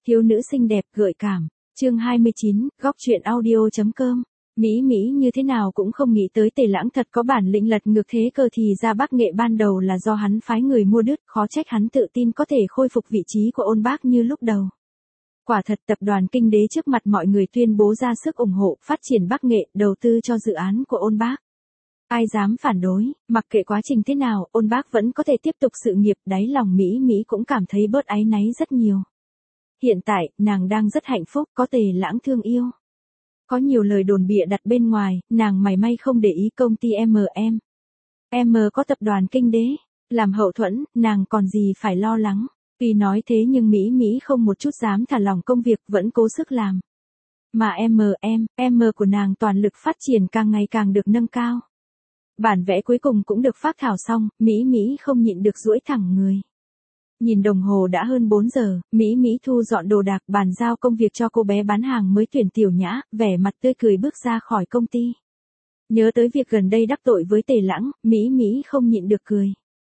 Thiếu nữ xinh đẹp gợi cảm. Chương 29, góc truyện audio.com. Mỹ Mỹ như thế nào cũng không nghĩ tới Tề Lãng thật có bản lĩnh lật ngược thế cơ, thì ra Bác Nghệ ban đầu là do hắn phái người mua đứt, khó trách hắn tự tin có thể khôi phục vị trí của Ôn Bác như lúc đầu. Quả thật tập đoàn Kinh Đế trước mặt mọi người tuyên bố ra sức ủng hộ, phát triển Bác Nghệ, đầu tư cho dự án của Ôn Bác. Ai dám phản đối, mặc kệ quá trình thế nào, Ôn Bác vẫn có thể tiếp tục sự nghiệp, đáy lòng Mỹ Mỹ cũng cảm thấy bớt áy náy rất nhiều. Hiện tại, nàng đang rất hạnh phúc, có Tề Lãng thương yêu. Có nhiều lời đồn bịa đặt bên ngoài, nàng mảy may không để ý công ty M có tập đoàn Kinh Đế làm hậu thuẫn, nàng còn gì phải lo lắng. Tuy nói thế nhưng Mỹ Mỹ không một chút dám thả lỏng công việc, vẫn cố sức làm. Mà M của nàng toàn lực phát triển càng ngày càng được nâng cao. Bản vẽ cuối cùng cũng được phác thảo xong, Mỹ Mỹ không nhịn được duỗi thẳng người. Nhìn đồng hồ đã hơn 4 giờ, Mỹ Mỹ thu dọn đồ đạc, bàn giao công việc cho cô bé bán hàng mới tuyển Tiểu Nhã, vẻ mặt tươi cười bước ra khỏi công ty. Nhớ tới việc gần đây đắc tội với Tề Lãng, Mỹ Mỹ không nhịn được cười.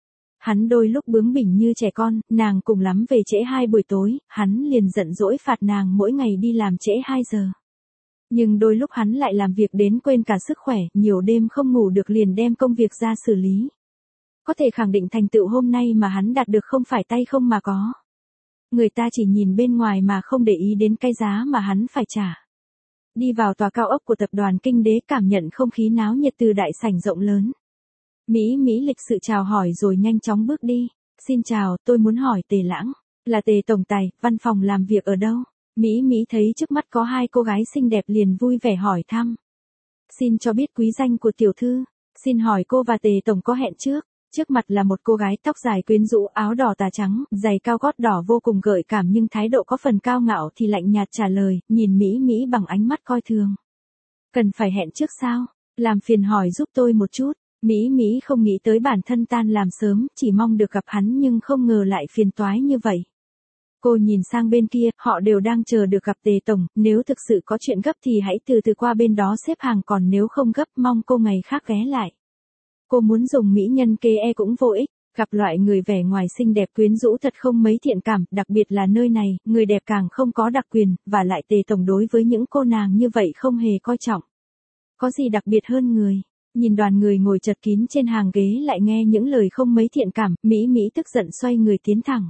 Hắn đôi lúc bướng bỉnh như trẻ con, nàng cùng lắm về trễ 2 buổi tối, hắn liền giận dỗi phạt nàng mỗi ngày đi làm trễ 2 giờ. Nhưng đôi lúc hắn lại làm việc đến quên cả sức khỏe, nhiều đêm không ngủ được liền đem công việc ra xử lý. Có thể khẳng định thành tựu hôm nay mà hắn đạt được không phải tay không mà có. Người ta chỉ nhìn bên ngoài mà không để ý đến cái giá mà hắn phải trả. Đi vào tòa cao ốc của tập đoàn Kinh Đế, cảm nhận không khí náo nhiệt từ đại sảnh rộng lớn. Mỹ Mỹ lịch sự chào hỏi rồi nhanh chóng bước đi. Xin chào, tôi muốn hỏi Tề Lãng, là Tề tổng tài, văn phòng làm việc ở đâu? Mỹ Mỹ thấy trước mắt có 2 cô gái xinh đẹp liền vui vẻ hỏi thăm. Xin cho biết quý danh của tiểu thư. Xin hỏi cô và Tề tổng có hẹn trước? Trước mặt là một cô gái tóc dài quyến rũ, áo đỏ tà trắng, giày cao gót đỏ vô cùng gợi cảm nhưng thái độ có phần cao ngạo thì lạnh nhạt trả lời, nhìn Mỹ Mỹ bằng ánh mắt coi thường. Cần phải hẹn trước sao? Làm phiền hỏi giúp tôi một chút. Mỹ Mỹ không nghĩ tới bản thân tan làm sớm, chỉ mong được gặp hắn nhưng không ngờ lại phiền toái như vậy. Cô nhìn sang bên kia, họ đều đang chờ được gặp Tề tổng, nếu thực sự có chuyện gấp thì hãy từ từ qua bên đó xếp hàng, còn nếu không gấp mong cô ngày khác ghé lại. Cô muốn dùng mỹ nhân kế cũng vô ích, gặp loại người vẻ ngoài xinh đẹp quyến rũ thật không mấy thiện cảm, đặc biệt là nơi này, người đẹp càng không có đặc quyền, và lại Tề tổng đối với những cô nàng như vậy không hề coi trọng. Có gì đặc biệt hơn người? Nhìn đoàn người ngồi chật kín trên hàng ghế lại nghe những lời không mấy thiện cảm, Mỹ Mỹ tức giận xoay người tiến thẳng.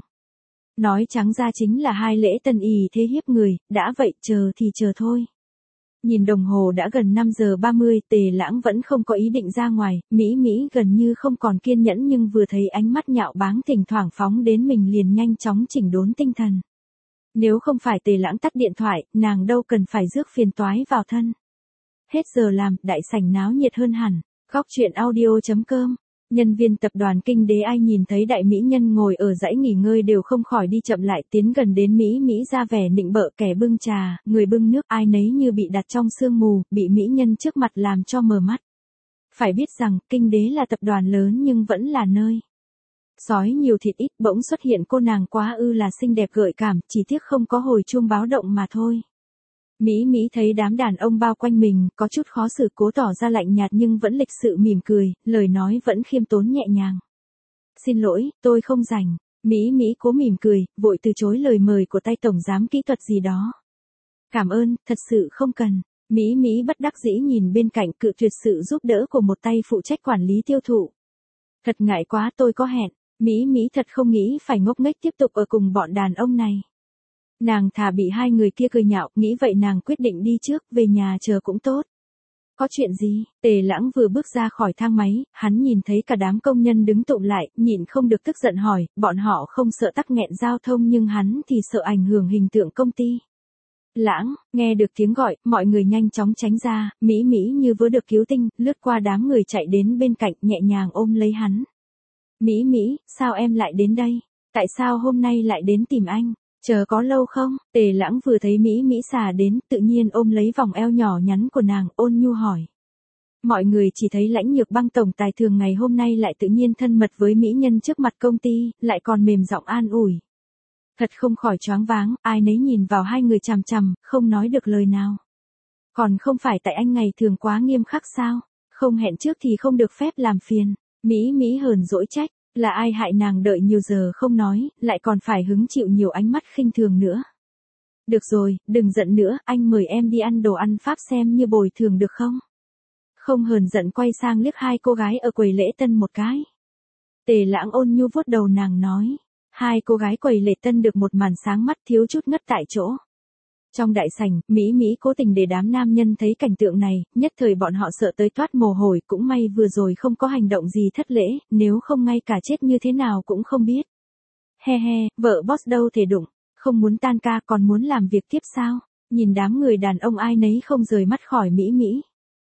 Nói trắng ra chính là 2 lễ tân ì thế hiếp người, đã vậy chờ thì chờ thôi. Nhìn đồng hồ đã gần 5 giờ 30, Tề Lãng vẫn không có ý định ra ngoài, Mỹ Mỹ gần như không còn kiên nhẫn nhưng vừa thấy ánh mắt nhạo báng thỉnh thoảng phóng đến mình liền nhanh chóng chỉnh đốn tinh thần. Nếu không phải Tề Lãng tắt điện thoại, nàng đâu cần phải rước phiền toái vào thân. Hết giờ làm, đại sảnh náo nhiệt hơn hẳn. Góc truyện audio.com. Nhân viên tập đoàn Kinh Đế ai nhìn thấy đại mỹ nhân ngồi ở dãy nghỉ ngơi đều không khỏi đi chậm lại, tiến gần đến Mỹ Mỹ ra vẻ nịnh bợ, kẻ bưng trà, người bưng nước, ai nấy như bị đặt trong sương mù, bị mỹ nhân trước mặt làm cho mờ mắt. Phải biết rằng, Kinh Đế là tập đoàn lớn nhưng vẫn là nơi sói nhiều thịt ít, bỗng xuất hiện cô nàng quá ư là xinh đẹp gợi cảm, chỉ tiếc không có hồi chuông báo động mà thôi. Mỹ Mỹ thấy đám đàn ông bao quanh mình, có chút khó xử, cố tỏ ra lạnh nhạt nhưng vẫn lịch sự mỉm cười, lời nói vẫn khiêm tốn nhẹ nhàng. Xin lỗi, tôi không rảnh. Mỹ Mỹ cố mỉm cười, vội từ chối lời mời của tay tổng giám kỹ thuật gì đó. Cảm ơn, thật sự không cần. Mỹ Mỹ bất đắc dĩ nhìn bên cạnh, cự tuyệt sự giúp đỡ của một tay phụ trách quản lý tiêu thụ. Thật ngại quá, tôi có hẹn. Mỹ Mỹ thật không nghĩ phải ngốc nghếch tiếp tục ở cùng bọn đàn ông này. Nàng thà bị 2 người kia cười nhạo, nghĩ vậy nàng quyết định đi trước, về nhà chờ cũng tốt. Có chuyện gì? Tề Lãng vừa bước ra khỏi thang máy, hắn nhìn thấy cả đám công nhân đứng tụm lại, nhịn không được tức giận hỏi, bọn họ không sợ tắc nghẹn giao thông nhưng hắn thì sợ ảnh hưởng hình tượng công ty. Lãng, nghe được tiếng gọi, mọi người nhanh chóng tránh ra, Mỹ Mỹ như vừa được cứu tinh, lướt qua đám người chạy đến bên cạnh, nhẹ nhàng ôm lấy hắn. Mỹ Mỹ, sao em lại đến đây? Tại sao hôm nay lại đến tìm anh? Chờ có lâu không? Tề Lãng vừa thấy Mỹ Mỹ xà đến, tự nhiên ôm lấy vòng eo nhỏ nhắn của nàng, ôn nhu hỏi. Mọi người chỉ thấy Lãnh Nhược Băng tổng tài thường ngày hôm nay lại tự nhiên thân mật với mỹ nhân trước mặt công ty, lại còn mềm giọng an ủi. Thật không khỏi choáng váng, ai nấy nhìn vào 2 người chằm chằm, không nói được lời nào. Còn không phải tại anh ngày thường quá nghiêm khắc sao? Không hẹn trước thì không được phép làm phiền. Mỹ Mỹ hờn dỗi trách. Là ai hại nàng đợi nhiều giờ không nói, lại còn phải hứng chịu nhiều ánh mắt khinh thường nữa. Được rồi, đừng giận nữa, anh mời em đi ăn đồ ăn Pháp xem như bồi thường được không? Không hờn giận quay sang liếc hai cô gái ở quầy lễ tân một cái. Tề Lãng ôn nhu vuốt đầu nàng nói. Hai cô gái quầy lễ tân được một màn sáng mắt thiếu chút ngất tại chỗ. Trong đại sảnh, Mỹ Mỹ cố tình để đám nam nhân thấy cảnh tượng này, nhất thời bọn họ sợ tới toát mồ hôi, cũng may vừa rồi không có hành động gì thất lễ, nếu không ngay cả chết như thế nào cũng không biết. He he, vợ boss đâu thể đụng, không muốn tan ca còn muốn làm việc tiếp sao? Nhìn đám người đàn ông ai nấy không rời mắt khỏi Mỹ Mỹ.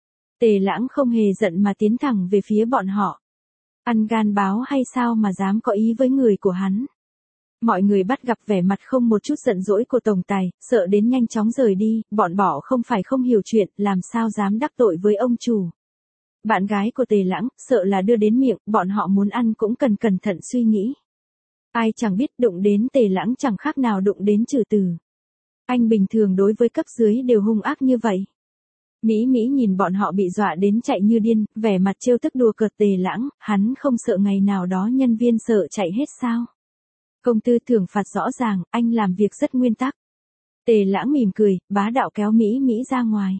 Tề Lãng không hề giận mà tiến thẳng về phía bọn họ. Ăn gan báo hay sao mà dám có ý với người của hắn? Mọi người bắt gặp vẻ mặt không một chút giận dỗi của tổng tài, sợ đến nhanh chóng rời đi, bọn bỏ không phải không hiểu chuyện, làm sao dám đắc tội với ông chủ. Bạn gái của Tề Lãng, sợ là đưa đến miệng, bọn họ muốn ăn cũng cần cẩn thận suy nghĩ. Ai chẳng biết đụng đến Tề Lãng chẳng khác nào đụng đến trừ từ. Anh bình thường đối với cấp dưới đều hung ác như vậy. Mỹ Mỹ nhìn bọn họ bị dọa đến chạy như điên, vẻ mặt trêu tức đùa cợt Tề Lãng, hắn không sợ ngày nào đó nhân viên sợ chạy hết sao? Công tư thưởng phạt rõ ràng, anh làm việc rất nguyên tắc. Tề Lãng mỉm cười, bá đạo kéo Mỹ Mỹ ra ngoài.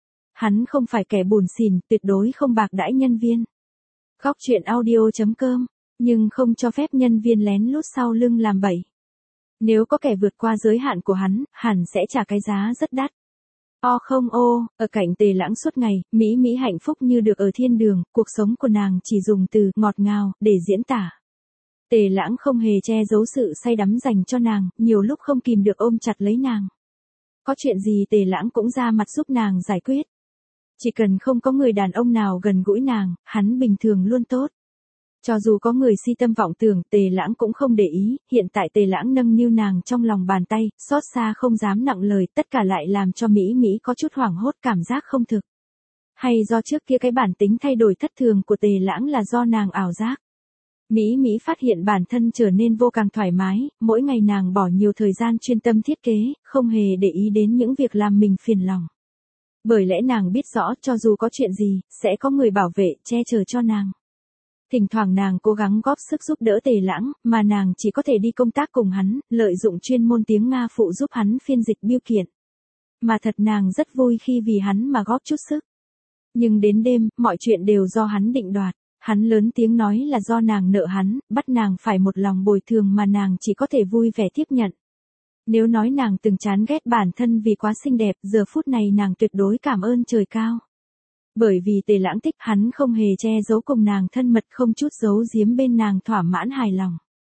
Hắn không phải kẻ bủn xỉn, tuyệt đối không bạc đãi nhân viên. Góc truyện audio.com, nhưng không cho phép nhân viên lén lút sau lưng làm bậy. Nếu có kẻ vượt qua giới hạn của hắn, hẳn sẽ trả cái giá rất đắt. Không ô, ở cạnh Tề Lãng suốt ngày, Mỹ Mỹ hạnh phúc như được ở thiên đường, cuộc sống của nàng chỉ dùng từ ngọt ngào để diễn tả. Tề Lãng không hề che giấu sự say đắm dành cho nàng, nhiều lúc không kìm được ôm chặt lấy nàng. Có chuyện gì Tề Lãng cũng ra mặt giúp nàng giải quyết. Chỉ cần không có người đàn ông nào gần gũi nàng, hắn bình thường luôn tốt. Cho dù có người si tâm vọng tưởng, Tề Lãng cũng không để ý, hiện tại Tề Lãng nâng niu nàng trong lòng bàn tay, xót xa không dám nặng lời, tất cả lại làm cho Mỹ Mỹ có chút hoảng hốt cảm giác không thực. Hay do trước kia cái bản tính thay đổi thất thường của Tề Lãng là do nàng ảo giác. Mỹ Mỹ phát hiện bản thân trở nên vô càng thoải mái, mỗi ngày nàng bỏ nhiều thời gian chuyên tâm thiết kế, không hề để ý đến những việc làm mình phiền lòng. Bởi lẽ nàng biết rõ cho dù có chuyện gì, sẽ có người bảo vệ, che chở cho nàng. Thỉnh thoảng nàng cố gắng góp sức giúp đỡ Tề Lãng, mà nàng chỉ có thể đi công tác cùng hắn, lợi dụng chuyên môn tiếng Nga phụ giúp hắn phiên dịch biêu kiện. Mà thật nàng rất vui khi vì hắn mà góp chút sức. Nhưng đến đêm, mọi chuyện đều do hắn định đoạt. Hắn lớn tiếng nói là do nàng nợ hắn, bắt nàng phải một lòng bồi thường mà nàng chỉ có thể vui vẻ tiếp nhận. Nếu nói nàng từng chán ghét bản thân vì quá xinh đẹp, giờ phút này nàng tuyệt đối cảm ơn trời cao. Bởi vì Tề Lãng thích hắn không hề che giấu cùng nàng thân mật không chút giấu giếm bên nàng thỏa mãn hài lòng.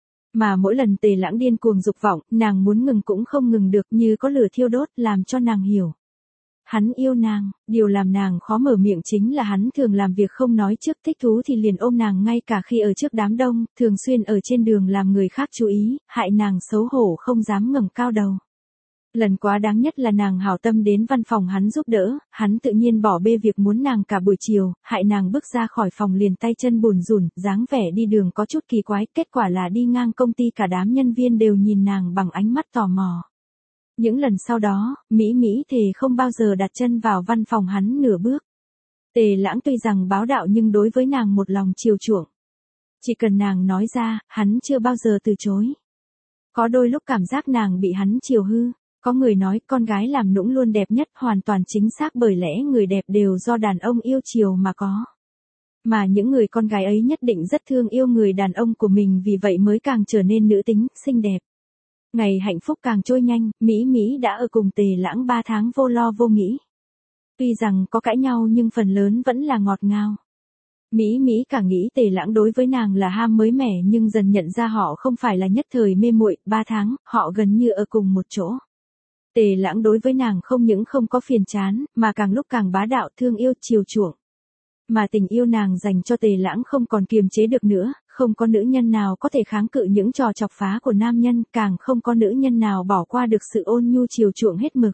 Mà mỗi lần Tề Lãng điên cuồng dục vọng, nàng muốn ngừng cũng không ngừng được như có lửa thiêu đốt làm cho nàng hiểu. Hắn yêu nàng, điều làm nàng khó mở miệng chính là hắn thường làm việc không nói trước thích thú thì liền ôm nàng ngay cả khi ở trước đám đông, thường xuyên ở trên đường làm người khác chú ý, hại nàng xấu hổ không dám ngẩng cao đầu. Lần quá đáng nhất là nàng hảo tâm đến văn phòng hắn giúp đỡ, hắn tự nhiên bỏ bê việc muốn nàng cả buổi chiều, hại nàng bước ra khỏi phòng liền tay chân bùn rùn, dáng vẻ đi đường có chút kỳ quái, kết quả là đi ngang công ty cả đám nhân viên đều nhìn nàng bằng ánh mắt tò mò. Những lần sau đó, Mỹ Mỹ thề không bao giờ đặt chân vào văn phòng hắn nửa bước. Tề Lãng tuy rằng bá đạo nhưng đối với nàng một lòng chiều chuộng. Chỉ cần nàng nói ra, hắn chưa bao giờ từ chối. Có đôi lúc cảm giác nàng bị hắn chiều hư. Có người nói con gái làm nũng luôn đẹp nhất, hoàn toàn chính xác, bởi lẽ người đẹp đều do đàn ông yêu chiều mà có. Mà những người con gái ấy nhất định rất thương yêu người đàn ông của mình, vì vậy mới càng trở nên nữ tính, xinh đẹp. Ngày hạnh phúc càng trôi nhanh, Mỹ Mỹ đã ở cùng Tề Lãng 3 tháng vô lo vô nghĩ. Tuy rằng có cãi nhau nhưng phần lớn vẫn là ngọt ngào. Mỹ Mỹ càng nghĩ Tề Lãng đối với nàng là ham mới mẻ, nhưng dần nhận ra họ không phải là nhất thời mê muội, 3 tháng, họ gần như ở cùng một chỗ. Tề Lãng đối với nàng không những không có phiền chán, mà càng lúc càng bá đạo, thương yêu, chiều chuộng. Mà tình yêu nàng dành cho Tề Lãng không còn kiềm chế được nữa, không có nữ nhân nào có thể kháng cự những trò chọc phá của nam nhân, càng không có nữ nhân nào bỏ qua được sự ôn nhu chiều chuộng hết mực.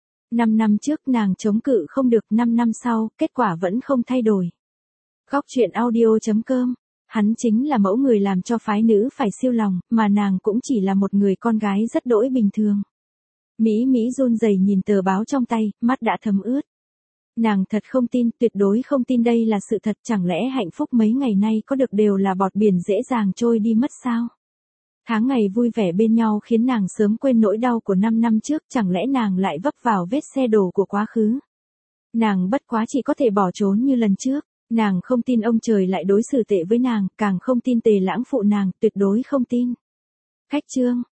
5 năm trước nàng chống cự không được, 5 năm sau, kết quả vẫn không thay đổi. Góc truyện audio.com, hắn chính là mẫu người làm cho phái nữ phải siêu lòng, mà nàng cũng chỉ là một người con gái rất đỗi bình thường. Mỹ Mỹ run rẩy nhìn tờ báo trong tay, mắt đã thấm ướt. Nàng thật không tin, tuyệt đối không tin đây là sự thật, chẳng lẽ hạnh phúc mấy ngày nay có được đều là bọt biển dễ dàng trôi đi mất sao? Tháng ngày vui vẻ bên nhau khiến nàng sớm quên nỗi đau của 5 năm trước, chẳng lẽ nàng lại vấp vào vết xe đổ của quá khứ. Nàng bất quá chỉ có thể bỏ trốn như lần trước, nàng không tin ông trời lại đối xử tệ với nàng, càng không tin Tề Lãng phụ nàng, tuyệt đối không tin. Khách trương,